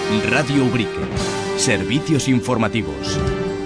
Radio Ubrique. Servicios informativos.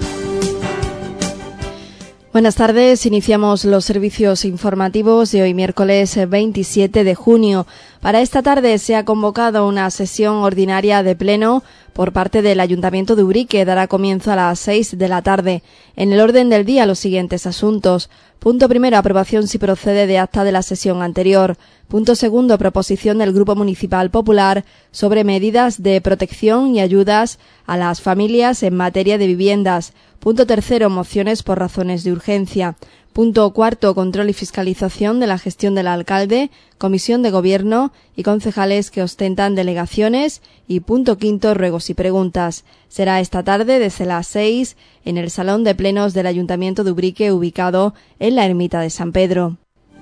Buenas tardes, iniciamos los servicios informativos de hoy miércoles 27 de junio. Para esta tarde se ha convocado una sesión ordinaria de pleno por parte del Ayuntamiento de Ubrique. Dará comienzo a las 6 de la tarde. En el orden del día los siguientes asuntos. Punto primero, aprobación si procede de acta de la sesión anterior. Punto segundo, proposición del Grupo Municipal Popular sobre medidas de protección y ayudas a las familias en materia de viviendas. Punto tercero, mociones por razones de urgencia. Punto cuarto, control y fiscalización de la gestión del alcalde, comisión de gobierno y concejales que ostentan delegaciones. Y punto quinto, ruegos y preguntas. Será esta tarde desde las 6 en el Salón de Plenos del Ayuntamiento de Ubrique, ubicado en la Ermita de San Pedro.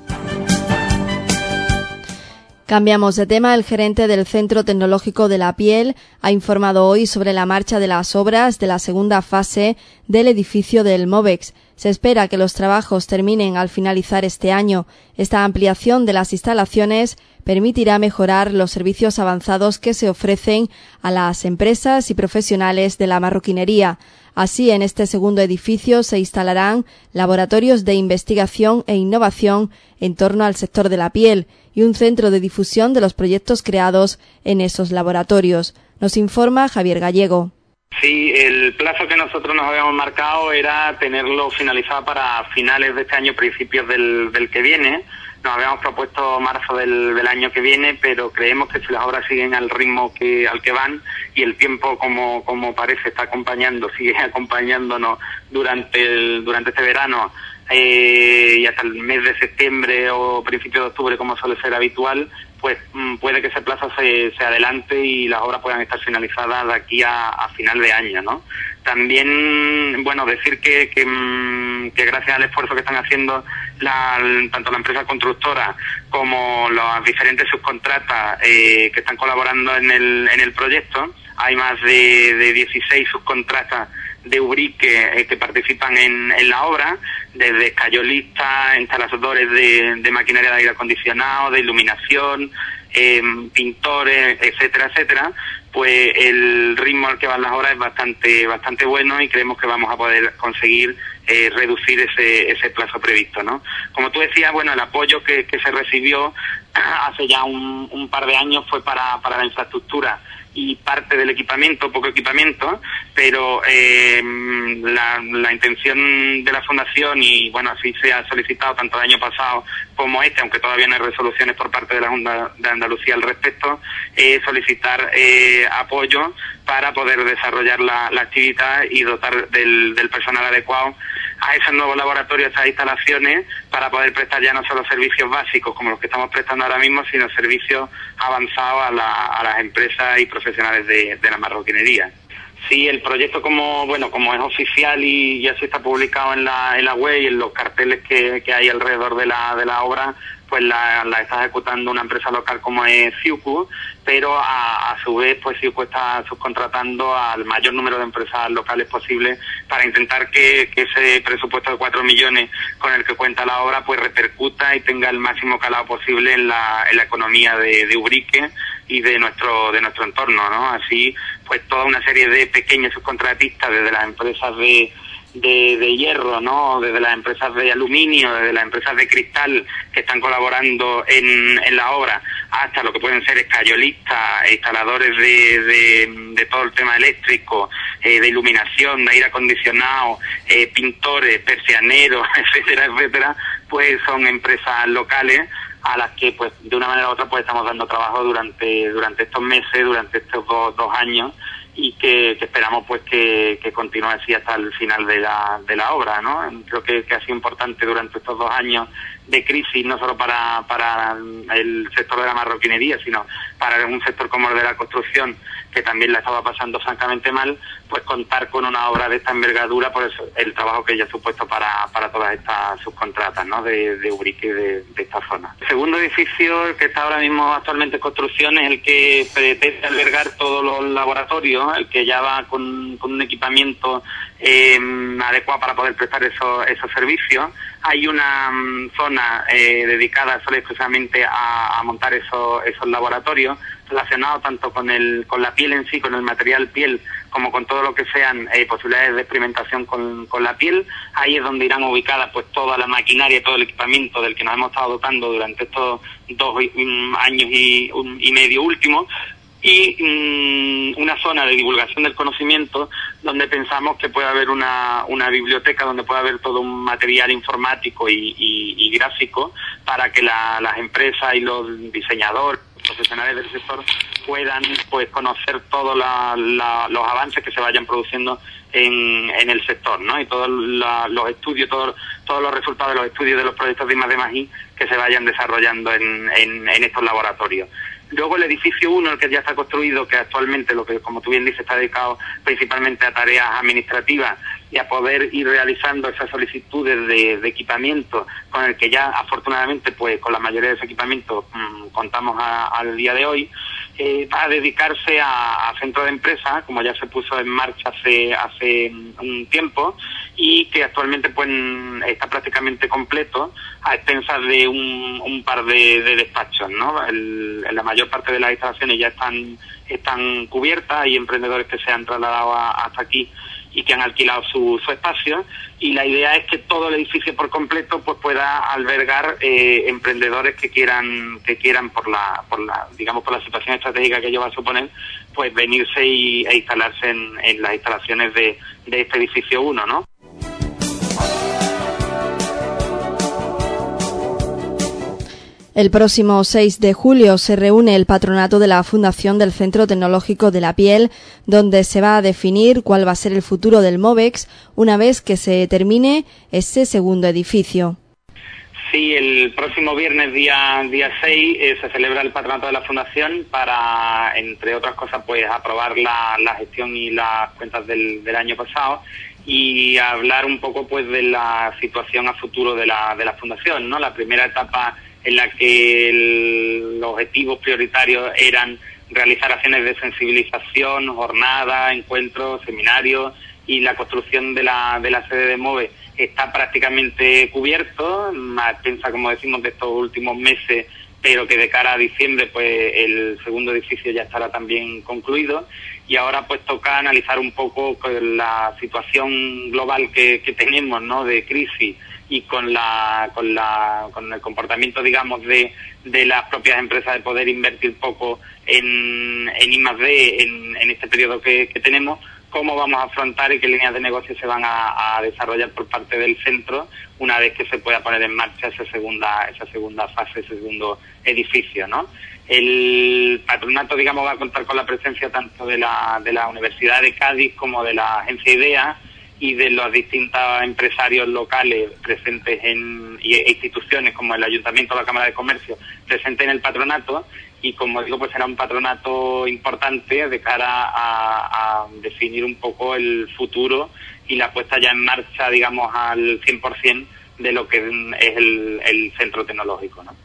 Cambiamos de tema. El gerente del Centro Tecnológico de la Piel ha informado hoy sobre la marcha de las obras de la segunda fase del edificio del Movex. Se espera que los trabajos terminen al finalizar este año. Esta ampliación de las instalaciones permitirá mejorar los servicios avanzados que se ofrecen a las empresas y profesionales de la marroquinería. Así, en este segundo edificio se instalarán laboratorios de investigación e innovación en torno al sector de la piel y un centro de difusión de los proyectos creados en esos laboratorios. Nos informa Javier Gallego. Sí, el plazo que nosotros nos habíamos marcado era tenerlo finalizado para finales de este año, principios del que viene. Nos habíamos propuesto marzo del año que viene, pero creemos que si las obras siguen al ritmo al que van y el tiempo como parece está sigue acompañándonos durante este verano y hasta el mes de septiembre o principio de octubre, como suele ser habitual, pues puede que ese plazo se adelante y las obras puedan estar finalizadas de aquí a final de año, ¿no? También, bueno, decir que gracias al esfuerzo que están haciendo tanto la empresa constructora como las diferentes subcontratas que están colaborando en el proyecto, hay más de 16 subcontratas de Ubrique que participan en la obra, desde escayolistas, instaladores de maquinaria de aire acondicionado, de iluminación, pintores, etcétera, pues el ritmo al que van las obras es bastante bueno y creemos que vamos a poder conseguir reducir ese plazo previsto, ¿no? Como tú decías, bueno, el apoyo que se recibió hace ya un par de años fue para la infraestructura y parte del equipamiento, poco equipamiento, pero la intención de la Fundación, y bueno, así se ha solicitado tanto el año pasado como aunque todavía no hay resoluciones por parte de la Junta de Andalucía al respecto, solicitar apoyo para poder desarrollar la actividad y dotar del personal adecuado a esos nuevos laboratorios, a esas instalaciones, para poder prestar ya no solo servicios básicos como los que estamos prestando ahora mismo, sino servicios avanzados a las empresas y profesionales de la marroquinería. Sí, el proyecto como es oficial y así está publicado en la web y en los carteles que hay alrededor de la obra, pues la está ejecutando una empresa local como es Ciucu, pero a su vez pues Ciucu está subcontratando al mayor número de empresas locales posible para intentar que ese presupuesto de 4 millones con el que cuenta la obra pues repercuta y tenga el máximo calado posible en la economía de Ubrique y de nuestro entorno, ¿no? Así pues toda una serie de pequeños subcontratistas, desde las empresas de hierro, ¿no? Desde las empresas de aluminio, desde las empresas de cristal que están colaborando en la obra, hasta lo que pueden ser escayolistas, instaladores de todo el tema eléctrico, de iluminación, de aire acondicionado, pintores, persianeros, etcétera, pues son empresas locales a las que pues de una manera u otra pues estamos dando trabajo durante estos meses, durante estos dos años, y que esperamos pues que continúe así hasta el final de la obra, ¿no? Creo que ha sido importante durante estos 2 años de crisis, no solo para el sector de la marroquinería, sino para un sector como el de la construcción, que también la estaba pasando francamente mal, pues contar con una obra de esta envergadura, por eso el trabajo que ella ha supuesto para todas estas subcontratas, ¿no? de Ubrique y de esta zona. El segundo edificio, el que está ahora mismo actualmente en construcción, es el que pretende albergar todos los laboratorios, el que ya va con un equipamiento adecuado para poder prestar esos servicios. Hay una zona dedicada solo exclusivamente a montar esos laboratorios, relacionado tanto con la piel en sí, con el material piel, como con todo lo que sean posibilidades de experimentación con la piel. Ahí es donde irán ubicadas pues toda la maquinaria, todo el equipamiento del que nos hemos estado dotando durante estos 2 años y medio últimos, y una zona de divulgación del conocimiento donde pensamos que puede haber una biblioteca donde puede haber todo un material informático y gráfico para que las empresas y los diseñadores, profesionales del sector puedan pues conocer todos los avances que se vayan produciendo en el sector, ¿no? Y todos los estudios, todos los resultados de los estudios de los proyectos de I+D+I que se vayan desarrollando en estos laboratorios. Luego el edificio 1, el que ya está construido, que actualmente, lo que como tú bien dices, está dedicado principalmente a tareas administrativas y a poder ir realizando esas solicitudes de equipamiento, con el que ya afortunadamente pues con la mayoría de esos equipamientos contamos al día de hoy, va a dedicarse a centro de empresa, como ya se puso en marcha hace un tiempo, y que actualmente pues está prácticamente completo a expensas de un par de despachos, ¿no? La mayor parte de las instalaciones ya están cubiertas, hay emprendedores que se han trasladado hasta aquí y que han alquilado su espacio, y la idea es que todo el edificio por completo pues pueda albergar emprendedores que quieran por la situación estratégica que ello va a suponer, pues venirse e instalarse en las instalaciones de este edificio 1, ¿no? El próximo 6 de julio se reúne el patronato de la Fundación del Centro Tecnológico de la Piel, donde se va a definir cuál va a ser el futuro del MOVEX una vez que se termine ese segundo edificio. Sí, el próximo viernes, día 6, se celebra el patronato de la Fundación para, entre otras cosas, pues aprobar la gestión y las cuentas del año pasado y hablar un poco pues de la situación a futuro de la Fundación, ¿no? La primera etapa en la que los objetivos prioritarios eran realizar acciones de sensibilización, jornadas, encuentros, seminarios, y la construcción de la sede de MOVE está prácticamente cubierto, a expensa, como decimos, de estos últimos meses, pero que de cara a diciembre pues el segundo edificio ya estará también concluido, y ahora pues toca analizar un poco la situación global que tenemos, ¿no?, de crisis, y con el comportamiento, digamos, de las propias empresas de poder invertir poco en I+D en este periodo que tenemos, cómo vamos a afrontar y qué líneas de negocio se van a desarrollar por parte del centro una vez que se pueda poner en marcha esa segunda fase, ese segundo edificio, ¿no? El patronato, digamos, va a contar con la presencia tanto de la Universidad de Cádiz como de la Agencia IDEA y de los distintos empresarios locales presentes e instituciones como el Ayuntamiento o la Cámara de Comercio presentes en el patronato, y como digo, pues será un patronato importante de cara a definir un poco el futuro y la puesta ya en marcha, digamos, al 100% de lo que es el centro tecnológico, ¿no?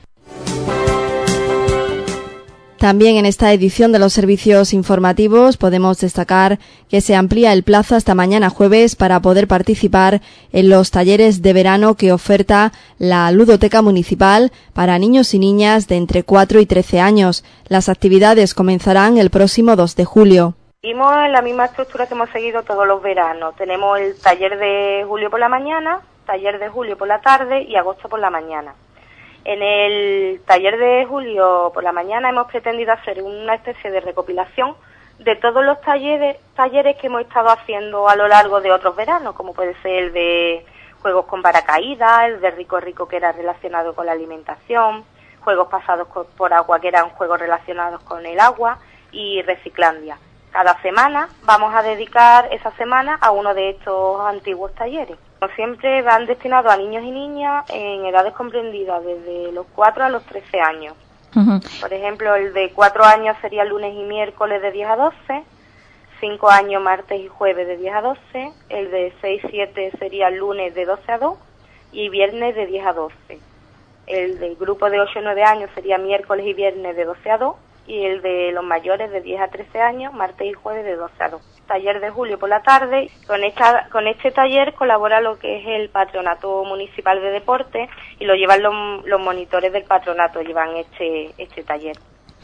También en esta edición de los servicios informativos podemos destacar que se amplía el plazo hasta mañana jueves para poder participar en los talleres de verano que oferta la Ludoteca Municipal para niños y niñas de entre 4 y 13 años. Las actividades comenzarán el próximo 2 de julio. Seguimos en la misma estructura que hemos seguido todos los veranos. Tenemos el taller de julio por la mañana, taller de julio por la tarde y agosto por la mañana. En el taller de julio por la mañana hemos pretendido hacer una especie de recopilación de todos los talleres que hemos estado haciendo a lo largo de otros veranos, como puede ser el de juegos con paracaídas, el de Rico Rico, que era relacionado con la alimentación, juegos pasados por agua, que eran juegos relacionados con el agua, y Reciclandia. Cada semana vamos a dedicar esa semana a uno de estos antiguos talleres. Como siempre, van destinados a niños y niñas en edades comprendidas desde los 4 a los 13 años. Uh-huh. Por ejemplo, el de 4 años sería lunes y miércoles de 10 a 12, 5 años martes y jueves de 10 a 12, el de 6-7 sería lunes de 12 a 2 y viernes de 10 a 12. El del grupo de 8-9 años sería miércoles y viernes de 12 a 2 y el de los mayores de 10 a 13 años, martes y jueves de 12 a 2. Taller de julio por la tarde. Con este taller colabora lo que es el Patronato Municipal de Deporte y lo llevan los monitores del patronato, llevan este taller.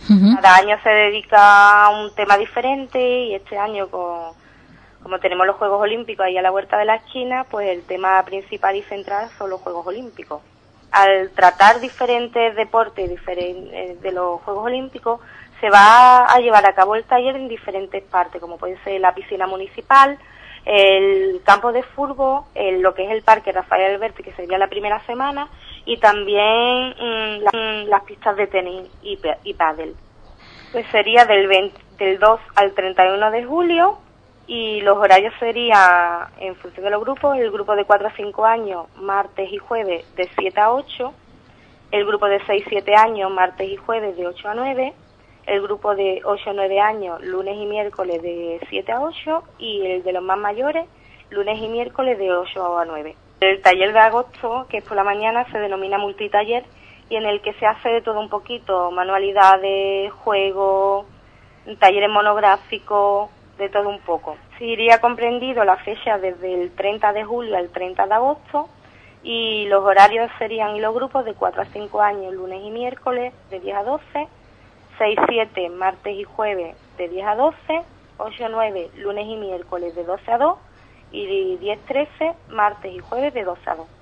Cada año se dedica a un tema diferente y este año, como tenemos los Juegos Olímpicos ahí a la vuelta de la esquina, pues el tema principal y central son los Juegos Olímpicos. Al tratar diferentes deportes de los Juegos Olímpicos, se va a llevar a cabo el taller en diferentes partes, como puede ser la piscina municipal, el campo de fútbol, lo que es el Parque Rafael Alberti, que sería la primera semana, y también las pistas de tenis y pádel. Pues sería del 2 al 31 de julio, y los horarios serían, en función de los grupos, el grupo de 4 a 5 años, martes y jueves, de 7 a 8, el grupo de 6 a 7 años, martes y jueves, de 8 a 9, el grupo de 8 a 9 años, lunes y miércoles, de 7 a 8, y el de los más mayores, lunes y miércoles, de 8 a 9. El taller de agosto, que es por la mañana, se denomina multitaller, y en el que se hace de todo un poquito, manualidades, juegos, talleres monográficos, de todo un poco. Se iría comprendido la fecha desde el 30 de julio al 30 de agosto, y los horarios serían, y los grupos, de 4 a 5 años, lunes y miércoles, de 10 a 12, 6 a 7, martes y jueves, de 10 a 12, 8 a 9, lunes y miércoles, de 12 a 2, y 10 a 13, martes y jueves, de 12 a 2.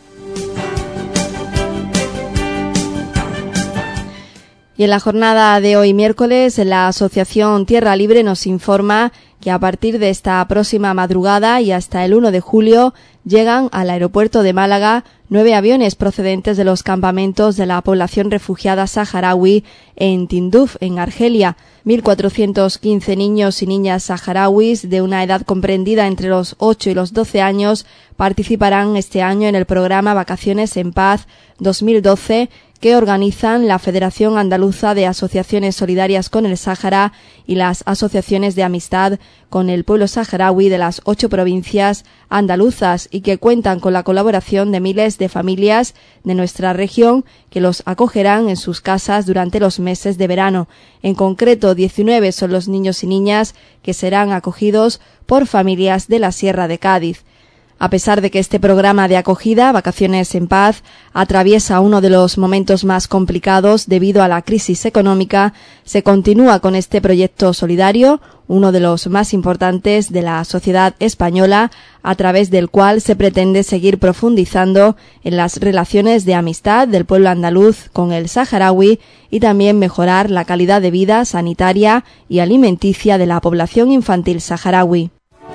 Y en la jornada de hoy miércoles, la Asociación Tierra Libre nos informa que a partir de esta próxima madrugada y hasta el 1 de julio llegan al aeropuerto de Málaga 9 aviones procedentes de los campamentos de la población refugiada saharaui en Tinduf, en Argelia. 1.415 niños y niñas saharauis de una edad comprendida entre los 8 y los 12 años participarán este año en el programa Vacaciones en Paz 2012, que organizan la Federación Andaluza de Asociaciones Solidarias con el Sáhara y las asociaciones de amistad con el pueblo saharaui de las 8 provincias andaluzas, y que cuentan con la colaboración de miles de familias de nuestra región que los acogerán en sus casas durante los meses de verano. En concreto, 19 son los niños y niñas que serán acogidos por familias de la Sierra de Cádiz. A pesar de que este programa de acogida, Vacaciones en Paz, atraviesa uno de los momentos más complicados debido a la crisis económica, se continúa con este proyecto solidario, uno de los más importantes de la sociedad española, a través del cual se pretende seguir profundizando en las relaciones de amistad del pueblo andaluz con el saharaui y también mejorar la calidad de vida sanitaria y alimenticia de la población infantil saharaui.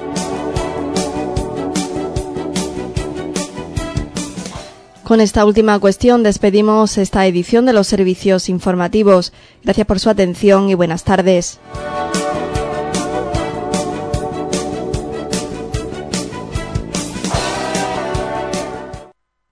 Con esta última cuestión despedimos esta edición de los servicios informativos. Gracias por su atención y buenas tardes.